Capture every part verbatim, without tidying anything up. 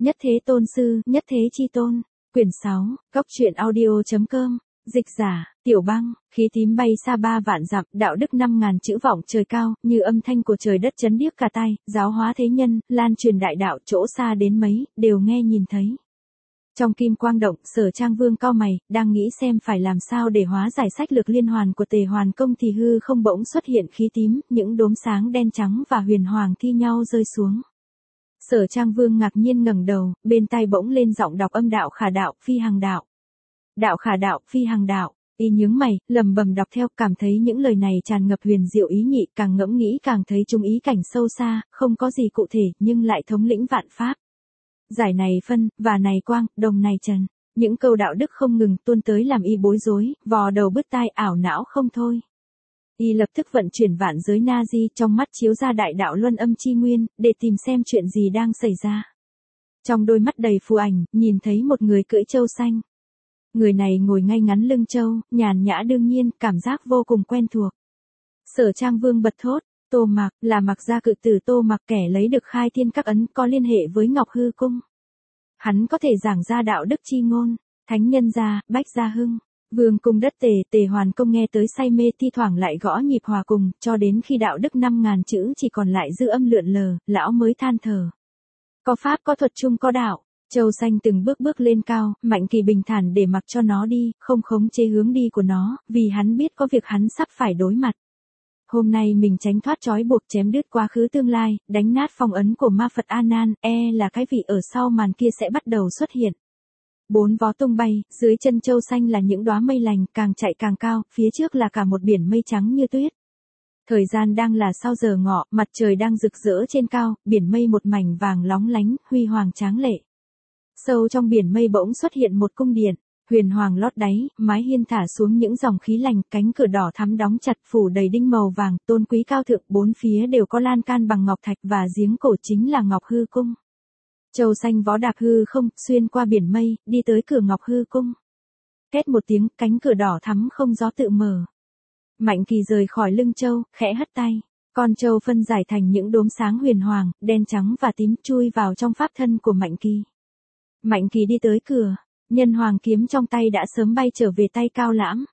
Nhất Thế Tôn Sư, Nhất Thế Chi Tôn. Quyển sáu, Góc truyện audio.com. Dịch giả, Tiểu Băng. Khí tím bay xa ba vạn dặm, đạo đức năm ngàn chữ vọng trời cao, như âm thanh của trời đất chấn điếc cả tai, giáo hóa thế nhân, lan truyền đại đạo chỗ xa đến mấy, đều nghe nhìn thấy. Trong kim quang động, Sở Trang Vương cau mày, đang nghĩ xem phải làm sao để hóa giải sách lược liên hoàn của Tề Hoàn Công thì hư không bỗng xuất hiện khí tím, những đốm sáng đen trắng và huyền hoàng thi nhau rơi xuống. Sở Trang Vương ngạc nhiên ngẩng đầu, bên tai bỗng lên giọng đọc âm đạo khả đạo, phi hằng đạo. Đạo khả đạo, phi hằng đạo. Y nhướng mày, lầm bầm đọc theo, cảm thấy những lời này tràn ngập huyền diệu ý nhị, càng ngẫm nghĩ càng thấy chúng ý cảnh sâu xa, không có gì cụ thể, nhưng lại thống lĩnh vạn pháp. Giải này phân, và này quang, đồng này trần. Những câu đạo đức không ngừng tuôn tới làm y bối rối, vò đầu bứt tai ảo não không thôi. Y lập tức vận chuyển vạn giới na di, trong mắt chiếu ra đại đạo luân âm chi nguyên, để tìm xem chuyện gì đang xảy ra. Trong đôi mắt đầy phù ảnh, nhìn thấy một người cưỡi trâu xanh. Người này ngồi ngay ngắn lưng trâu, nhàn nhã đương nhiên, cảm giác vô cùng quen thuộc. Sở Trang Vương bật thốt, Tô Mạc, là Mạc gia cự tử Tô Mạc, kẻ lấy được khai thiên các ấn, có liên hệ với Ngọc Hư Cung. Hắn có thể giảng ra đạo đức chi ngôn, thánh nhân gia, bách gia hưng. Vương cung đất Tề, Tề Hoàn Công nghe tới say mê, thi thoảng lại gõ nhịp hòa cùng, cho đến khi đạo đức năm ngàn chữ chỉ còn lại dư âm lượn lờ, lão mới than thở. Có pháp có thuật chung có đạo. Châu xanh từng bước bước lên cao, Mạnh Kỳ bình thản để mặc cho nó đi, không khống chế hướng đi của nó, vì hắn biết có việc hắn sắp phải đối mặt. Hôm nay mình tránh thoát trói buộc, chém đứt quá khứ tương lai, đánh nát phong ấn của ma Phật A Nan, e là cái vị ở sau màn kia sẽ bắt đầu xuất hiện. Bốn vó tung bay, dưới chân châu xanh là những đóa mây lành, càng chạy càng cao, phía trước là cả một biển mây trắng như tuyết. Thời gian đang là sau giờ ngọ, mặt trời đang rực rỡ trên cao, biển mây một mảnh vàng lóng lánh, huy hoàng tráng lệ. Sâu trong biển mây bỗng xuất hiện một cung điện, huyền hoàng lót đáy, mái hiên thả xuống những dòng khí lành, cánh cửa đỏ thắm đóng chặt, phủ đầy đinh màu vàng, tôn quý cao thượng, bốn phía đều có lan can bằng ngọc thạch và giếng cổ chính là Ngọc Hư Cung. Châu xanh vó đạp hư không, xuyên qua biển mây, đi tới cửa Ngọc Hư Cung. Két một tiếng, cánh cửa đỏ thắm không gió tự mở. Mạnh Kỳ rời khỏi lưng châu, khẽ hất tay. Con trâu phân giải thành những đốm sáng huyền hoàng, đen trắng và tím chui vào trong pháp thân của Mạnh Kỳ. Mạnh Kỳ đi tới cửa, nhân hoàng kiếm trong tay đã sớm bay trở về tay Cao Lãm.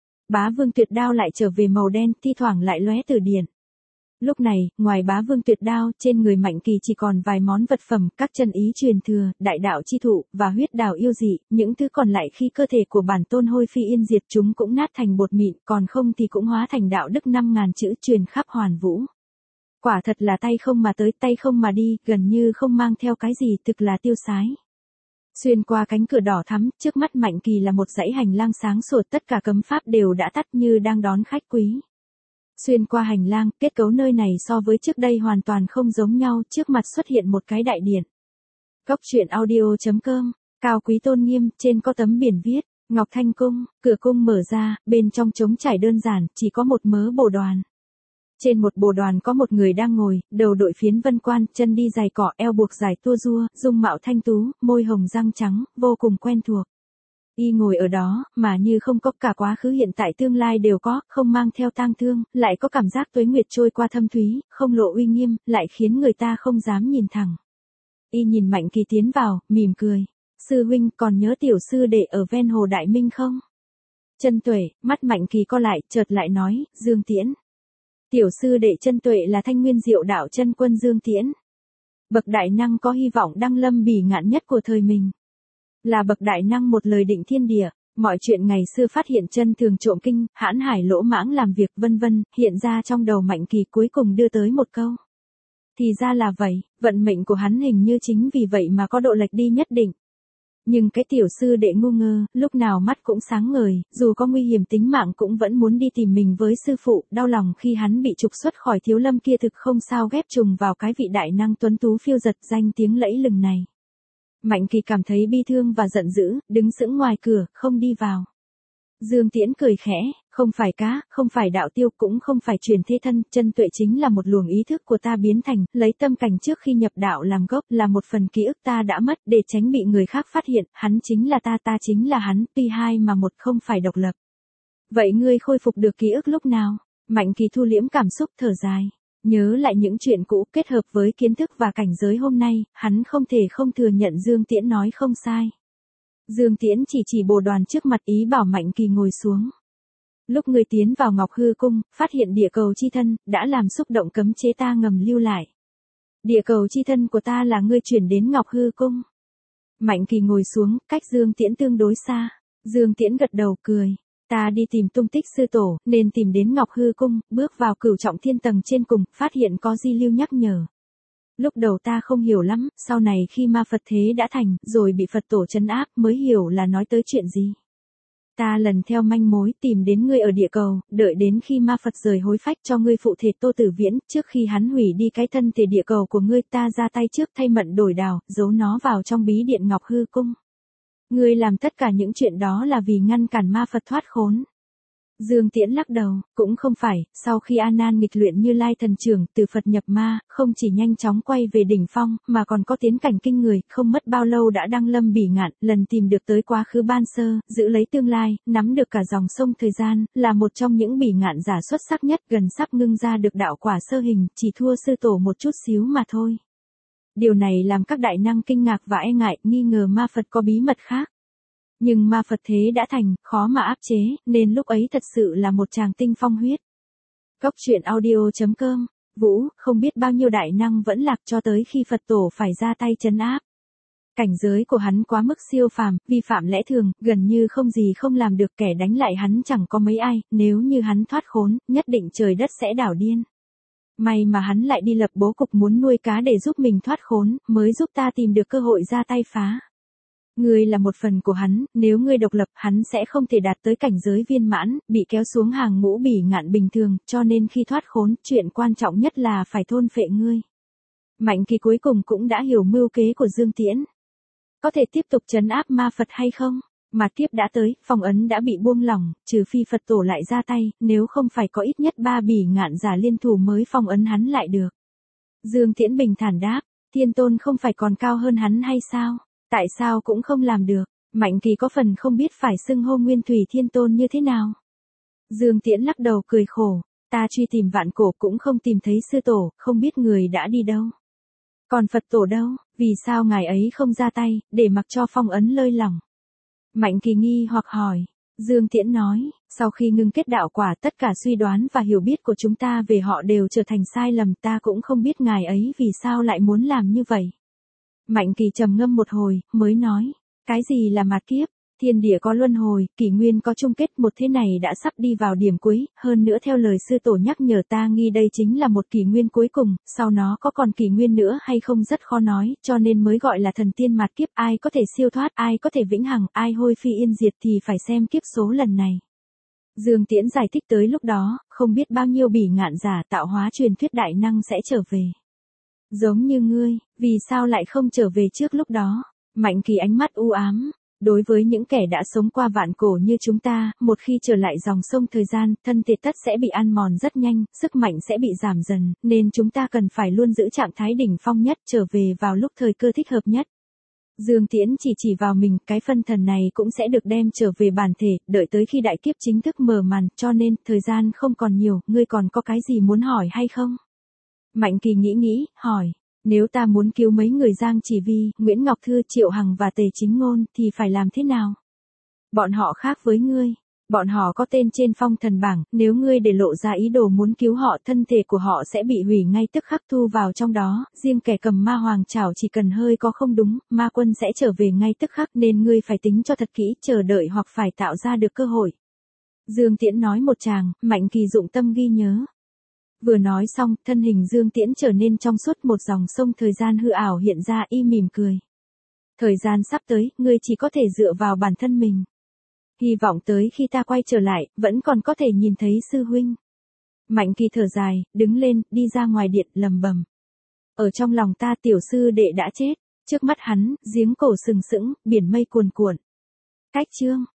Bá Vương Tuyệt Đao lại trở về màu đen, thi thoảng lại lóe từ điển. Lúc này, ngoài Bá Vương Tuyệt Đao, trên người Mạnh Kỳ chỉ còn vài món vật phẩm, các chân ý truyền thừa, đại đạo chi thụ, và huyết đào yêu dị, những thứ còn lại khi cơ thể của bản tôn hôi phi yên diệt chúng cũng nát thành bột mịn, còn không thì cũng hóa thành đạo đức năm ngàn chữ truyền khắp hoàn vũ. Quả thật là tay không mà tới, tay không mà đi, gần như không mang theo cái gì, thực là tiêu sái. Xuyên qua cánh cửa đỏ thắm, trước mắt Mạnh Kỳ là một dãy hành lang sáng sủa, tất cả cấm pháp đều đã tắt như đang đón khách quý. Xuyên qua hành lang, kết cấu nơi này so với trước đây hoàn toàn không giống nhau, trước mặt xuất hiện một cái đại điện. Góc truyện audio.com, cao quý tôn nghiêm, trên có tấm biển viết, Ngọc Thanh Cung, cửa cung mở ra, bên trong trống trải đơn giản, chỉ có một mớ bồ đoàn. Trên một bồ đoàn có một người đang ngồi, đầu đội phiến vân quan, chân đi giày cỏ, eo buộc dài tua rua, dung mạo thanh tú, môi hồng răng trắng, vô cùng quen thuộc. Y ngồi ở đó, mà như không có, cả quá khứ hiện tại tương lai đều có, không mang theo tang thương, lại có cảm giác tuế nguyệt trôi qua thâm thúy, không lộ uy nghiêm, lại khiến người ta không dám nhìn thẳng. Y nhìn Mạnh Kỳ tiến vào, mỉm cười. Sư huynh, còn nhớ tiểu sư đệ ở ven hồ Đại Minh không? Chân Tuệ, mắt Mạnh Kỳ co lại, chợt lại nói, Dương Tiễn. Tiểu sư đệ Chân Tuệ là Thanh Nguyên Diệu Đạo chân quân Dương Tiễn. Bậc đại năng có hy vọng đăng lâm bỉ ngạn nhất của thời mình. Là bậc đại năng một lời định thiên địa, mọi chuyện ngày xưa phát hiện chân thường trộm kinh, hãn hải lỗ mãng làm việc vân vân, hiện ra trong đầu Mạnh Kỳ cuối cùng đưa tới một câu. Thì ra là vậy, vận mệnh của hắn hình như chính vì vậy mà có độ lệch đi nhất định. Nhưng cái tiểu sư đệ ngu ngơ, lúc nào mắt cũng sáng ngời, dù có nguy hiểm tính mạng cũng vẫn muốn đi tìm mình với sư phụ, đau lòng khi hắn bị trục xuất khỏi thiếu lâm kia thực không sao ghép trùng vào cái vị đại năng tuấn tú phiêu giật danh tiếng lẫy lừng này. Mạnh Kỳ cảm thấy bi thương và giận dữ, đứng sững ngoài cửa, không đi vào. Dương Tiễn cười khẽ, không phải cá, không phải đạo tiêu, cũng không phải truyền thế thân, Chân Tuệ chính là một luồng ý thức của ta biến thành, lấy tâm cảnh trước khi nhập đạo làm gốc, là một phần ký ức ta đã mất, để tránh bị người khác phát hiện, hắn chính là ta, ta chính là hắn, tuy hai mà một, không phải độc lập. Vậy ngươi khôi phục được ký ức lúc nào? Mạnh Kỳ thu liễm cảm xúc, thở dài. Nhớ lại những chuyện cũ kết hợp với kiến thức và cảnh giới hôm nay, hắn không thể không thừa nhận Dương Tiễn nói không sai. Dương Tiễn chỉ chỉ bồ đoàn trước mặt ý bảo Mạnh Kỳ ngồi xuống. Lúc ngươi tiến vào Ngọc Hư Cung, phát hiện địa cầu chi thân, đã làm xúc động cấm chế ta ngầm lưu lại. Địa cầu chi thân của ta là ngươi chuyển đến Ngọc Hư Cung. Mạnh Kỳ ngồi xuống, cách Dương Tiễn tương đối xa. Dương Tiễn gật đầu cười. Ta đi tìm tung tích sư tổ, nên tìm đến Ngọc Hư Cung, bước vào cửu trọng thiên tầng trên cùng, phát hiện có di lưu nhắc nhở. Lúc đầu ta không hiểu lắm, sau này khi ma Phật thế đã thành, rồi bị Phật tổ trấn áp, mới hiểu là nói tới chuyện gì. Ta lần theo manh mối tìm đến ngươi ở địa cầu, đợi đến khi ma Phật rời hối phách cho ngươi phụ thể Tô Tử Viễn, trước khi hắn hủy đi cái thân thể địa cầu của ngươi, ta ra tay trước thay mận đổi đào, giấu nó vào trong bí điện Ngọc Hư Cung. Ngươi làm tất cả những chuyện đó là vì ngăn cản ma Phật thoát khốn. Dương Tiễn lắc đầu, cũng không phải, sau khi A Nan nghịch luyện Như Lai thần trưởng, từ Phật nhập ma, không chỉ nhanh chóng quay về đỉnh phong, mà còn có tiến cảnh kinh người, không mất bao lâu đã đăng lâm bỉ ngạn, lần tìm được tới quá khứ ban sơ, giữ lấy tương lai, nắm được cả dòng sông thời gian, là một trong những bỉ ngạn giả xuất sắc nhất, gần sắp ngưng ra được đạo quả sơ hình, chỉ thua sư tổ một chút xíu mà thôi. Điều này làm các đại năng kinh ngạc và e ngại, nghi ngờ ma Phật có bí mật khác. Nhưng ma Phật thế đã thành, khó mà áp chế, nên lúc ấy thật sự là một tràng tinh phong huyết. Cốc truyện audio chấm com, Vũ, không biết bao nhiêu đại năng vẫn lạc cho tới khi Phật tổ phải ra tay trấn áp. Cảnh giới của hắn quá mức siêu phàm, vi phạm lẽ thường, gần như không gì không làm được, kẻ đánh lại hắn chẳng có mấy ai, nếu như hắn thoát khốn, nhất định trời đất sẽ đảo điên. May mà hắn lại đi lập bố cục muốn nuôi cá để giúp mình thoát khốn, mới giúp ta tìm được cơ hội ra tay phá. Ngươi là một phần của hắn, nếu ngươi độc lập, hắn sẽ không thể đạt tới cảnh giới viên mãn, bị kéo xuống hàng ngũ bỉ ngạn bình thường, cho nên khi thoát khốn, chuyện quan trọng nhất là phải thôn phệ ngươi. Mạnh Kỳ cuối cùng cũng đã hiểu mưu kế của Dương Tiễn. Có thể tiếp tục trấn áp ma Phật hay không? Mà tiếp đã tới, phong ấn đã bị buông lỏng, trừ phi Phật tổ lại ra tay, nếu không phải có ít nhất ba bỉ ngạn giả liên thủ mới phong ấn hắn lại được. Dương Tiễn bình thản đáp, Thiên Tôn không phải còn cao hơn hắn hay sao? Tại sao cũng không làm được? Mạnh Kỳ có phần không biết phải xưng hô Nguyên Thủy Thiên Tôn như thế nào. Dương Tiễn lắc đầu cười khổ, ta truy tìm vạn cổ cũng không tìm thấy sư tổ, không biết người đã đi đâu. Còn Phật tổ đâu, vì sao ngài ấy không ra tay, để mặc cho phong ấn lơi lỏng? Mạnh Kỳ nghi hoặc hỏi. Dương Tiễn nói, sau khi ngưng kết đạo quả, tất cả suy đoán và hiểu biết của chúng ta về họ đều trở thành sai lầm, ta cũng không biết ngài ấy vì sao lại muốn làm như vậy. Mạnh Kỳ trầm ngâm một hồi, mới nói, cái gì là mạt kiếp? Thiên địa có luân hồi, kỷ nguyên có chung kết, một thế này đã sắp đi vào điểm cuối, hơn nữa theo lời sư tổ nhắc nhở ta nghi đây chính là một kỷ nguyên cuối cùng, sau nó có còn kỷ nguyên nữa hay không rất khó nói, cho nên mới gọi là thần tiên mạt kiếp, ai có thể siêu thoát, ai có thể vĩnh hằng, ai hôi phi yên diệt thì phải xem kiếp số lần này. Dương Tiễn giải thích tới lúc đó, không biết bao nhiêu bỉ ngạn giả tạo hóa truyền thuyết đại năng sẽ trở về. Giống như ngươi, vì sao lại không trở về trước lúc đó? Mạnh Kỳ ánh mắt u ám. Đối với những kẻ đã sống qua vạn cổ như chúng ta, một khi trở lại dòng sông thời gian, thân thể tất sẽ bị ăn mòn rất nhanh, sức mạnh sẽ bị giảm dần, nên chúng ta cần phải luôn giữ trạng thái đỉnh phong nhất, trở về vào lúc thời cơ thích hợp nhất. Dương Tiễn chỉ chỉ vào mình, cái phân thần này cũng sẽ được đem trở về bản thể, đợi tới khi đại kiếp chính thức mở màn, cho nên, thời gian không còn nhiều, ngươi còn có cái gì muốn hỏi hay không? Mạnh Kỳ nghĩ nghĩ, hỏi. Nếu ta muốn cứu mấy người Giang Chỉ Vi, Nguyễn Ngọc Thư, Triệu Hằng và Tề Chính Ngôn, thì phải làm thế nào? Bọn họ khác với ngươi. Bọn họ có tên trên phong thần bảng, nếu ngươi để lộ ra ý đồ muốn cứu họ, thân thể của họ sẽ bị hủy ngay tức khắc thu vào trong đó, riêng kẻ cầm ma hoàng trảo chỉ cần hơi có không đúng, ma quân sẽ trở về ngay tức khắc, nên ngươi phải tính cho thật kỹ, chờ đợi hoặc phải tạo ra được cơ hội. Dương Tiễn nói một tràng, Mạnh Kỳ dụng tâm ghi nhớ. Vừa nói xong, thân hình Dương Tiễn trở nên trong suốt, một dòng sông thời gian hư ảo hiện ra, y mỉm cười. Thời gian sắp tới, ngươi chỉ có thể dựa vào bản thân mình. Hy vọng tới khi ta quay trở lại, vẫn còn có thể nhìn thấy sư huynh. Mạnh Kỳ thở dài, đứng lên, đi ra ngoài điện, lầm bầm. Ở trong lòng ta tiểu sư đệ đã chết, trước mắt hắn, giếng cổ sừng sững, biển mây cuồn cuộn. Cách chương.